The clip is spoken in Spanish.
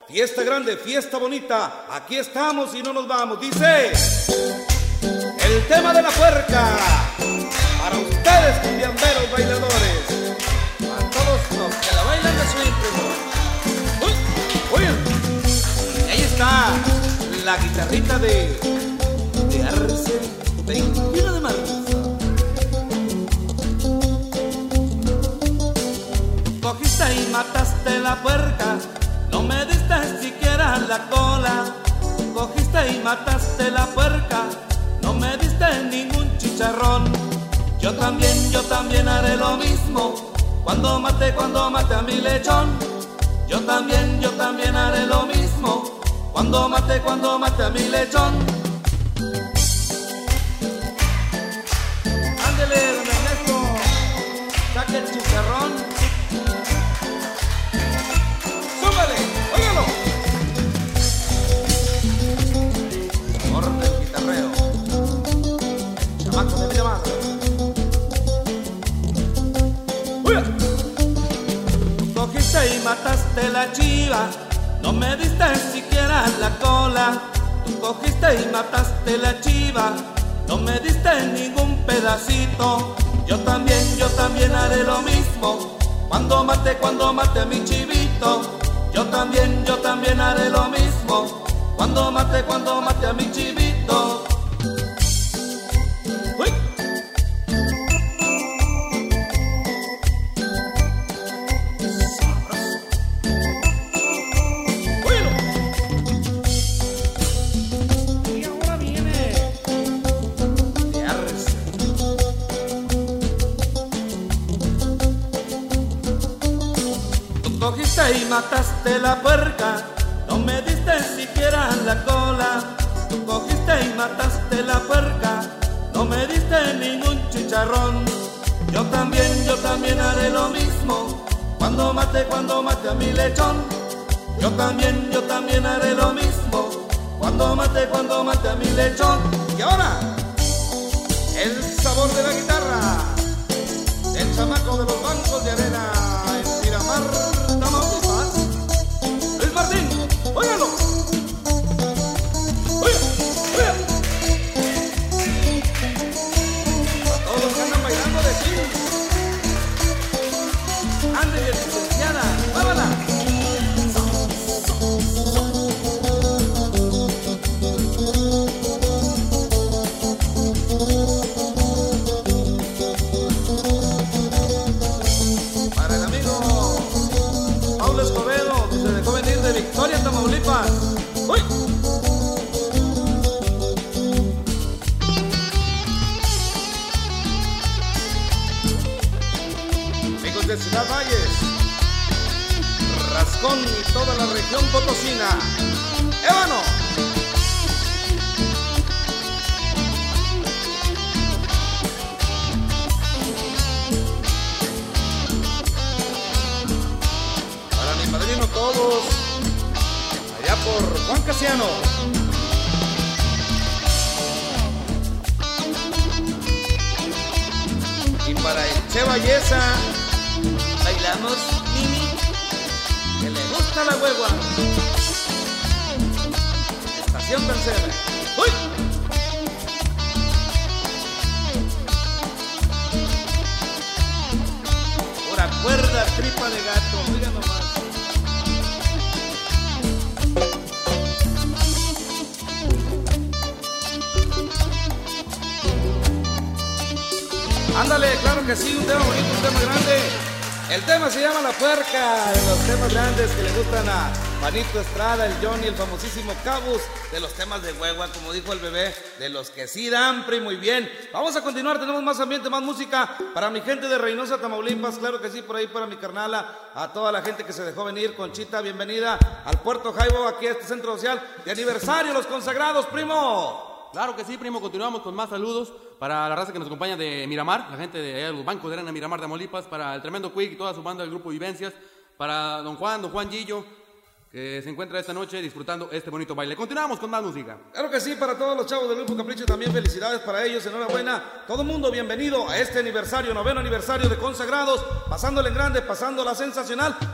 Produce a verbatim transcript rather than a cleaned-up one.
fiesta grande, fiesta bonita, aquí estamos y no nos vamos. Dice el tema de la puerca, para ustedes cumbiamberos bailadores, a todos los que la bailan de swing. Uy, uy, y ahí está la guitarrita de, de Arce, veintiuno de marzo. Cogiste y mataste la puerca, no me diste siquiera la cola. Cogiste y mataste la puerca, no me diste ningún chicharrón. Yo también, yo también haré lo mismo cuando mate, cuando mate a mi lechón. Yo también, yo también haré lo mismo cuando mate, cuando mate a mi lechón. Ándele, don Ernesto, saque el chicharrón. ¡Súbale! ¡Óigalo! Corte el guitarreo. Chamaco de mi llamada. ¡Oiga! Cogiste y mataste la chiva, no me diste siquiera la cola. Tú cogiste y mataste la chiva, no me diste ningún pedacito. Yo también, yo también haré lo mismo cuando mate, cuando mate a mi chivito. Yo también, yo también haré lo mismo cuando mate, cuando mate a mi chivito. ¡Uy! Sabroso. ¡Óyelo! Y ahora viene de Arce. Tú cogiste y mataste la puerca, no me diste siquiera la cola. Tú cogiste y mataste la puerca, no me diste ningún chicharrón. Yo también, yo también haré lo mismo cuando mate, cuando mate a mi lechón. Yo también, yo también haré lo mismo cuando mate, cuando mate a mi lechón. Y ahora, el sabor de la guitarra, el chamaco de los bancos de arena en Miramar, Tamaulipas, Luis Martín. ¡Óigalo! ¡Oiga! ¡Oiga! A todos los que andan bailando de sí. Ándele, licenciada, ¡vábala! Para el amigo Paulo Escobedo, que se dejó venir de Victoria, Tamaulipas. ¡Uy! Amigos de Ciudad Valles, Rascón y toda la región potosina, ¡Ébano! Para mi padrino todos, allá por Juan Casiano. Y para el Che Valleza, bailamos, Mimi, que le gusta la hueva. Estación tercera. ¡Uy! Pura cuerda, tripa de gato, mira nomás. Ándale, claro que sí, un tema bonito, un tema grande. El tema se llama La Puerca, de los temas grandes que le gustan a Juanito Estrada, el Johnny, el famosísimo Cabus, de los temas de hueva, como dijo el bebé, de los que sí dan, pri, muy bien. Vamos a continuar, tenemos más ambiente, más música para mi gente de Reynosa, Tamaulipas, claro que sí, por ahí para mi carnala, a toda la gente que se dejó venir. Conchita, bienvenida al Puerto Jaibo, aquí a este centro social de aniversario, los consagrados, primo. Claro que sí, primo, continuamos con más saludos para la raza que nos acompaña de Miramar, la gente de allá de los bancos de arena Miramar, Tamaulipas, para el tremendo Quick y toda su banda del grupo Vivencias, para don Juan, don Juan Gillo, que se encuentra esta noche disfrutando este bonito baile. Continuamos con más música. Claro que sí, para todos los chavos del Grupo Capricho también felicidades para ellos, enhorabuena. Todo mundo bienvenido a este aniversario, noveno aniversario de Consagrados, pasándole en grande, pasándola sensacional.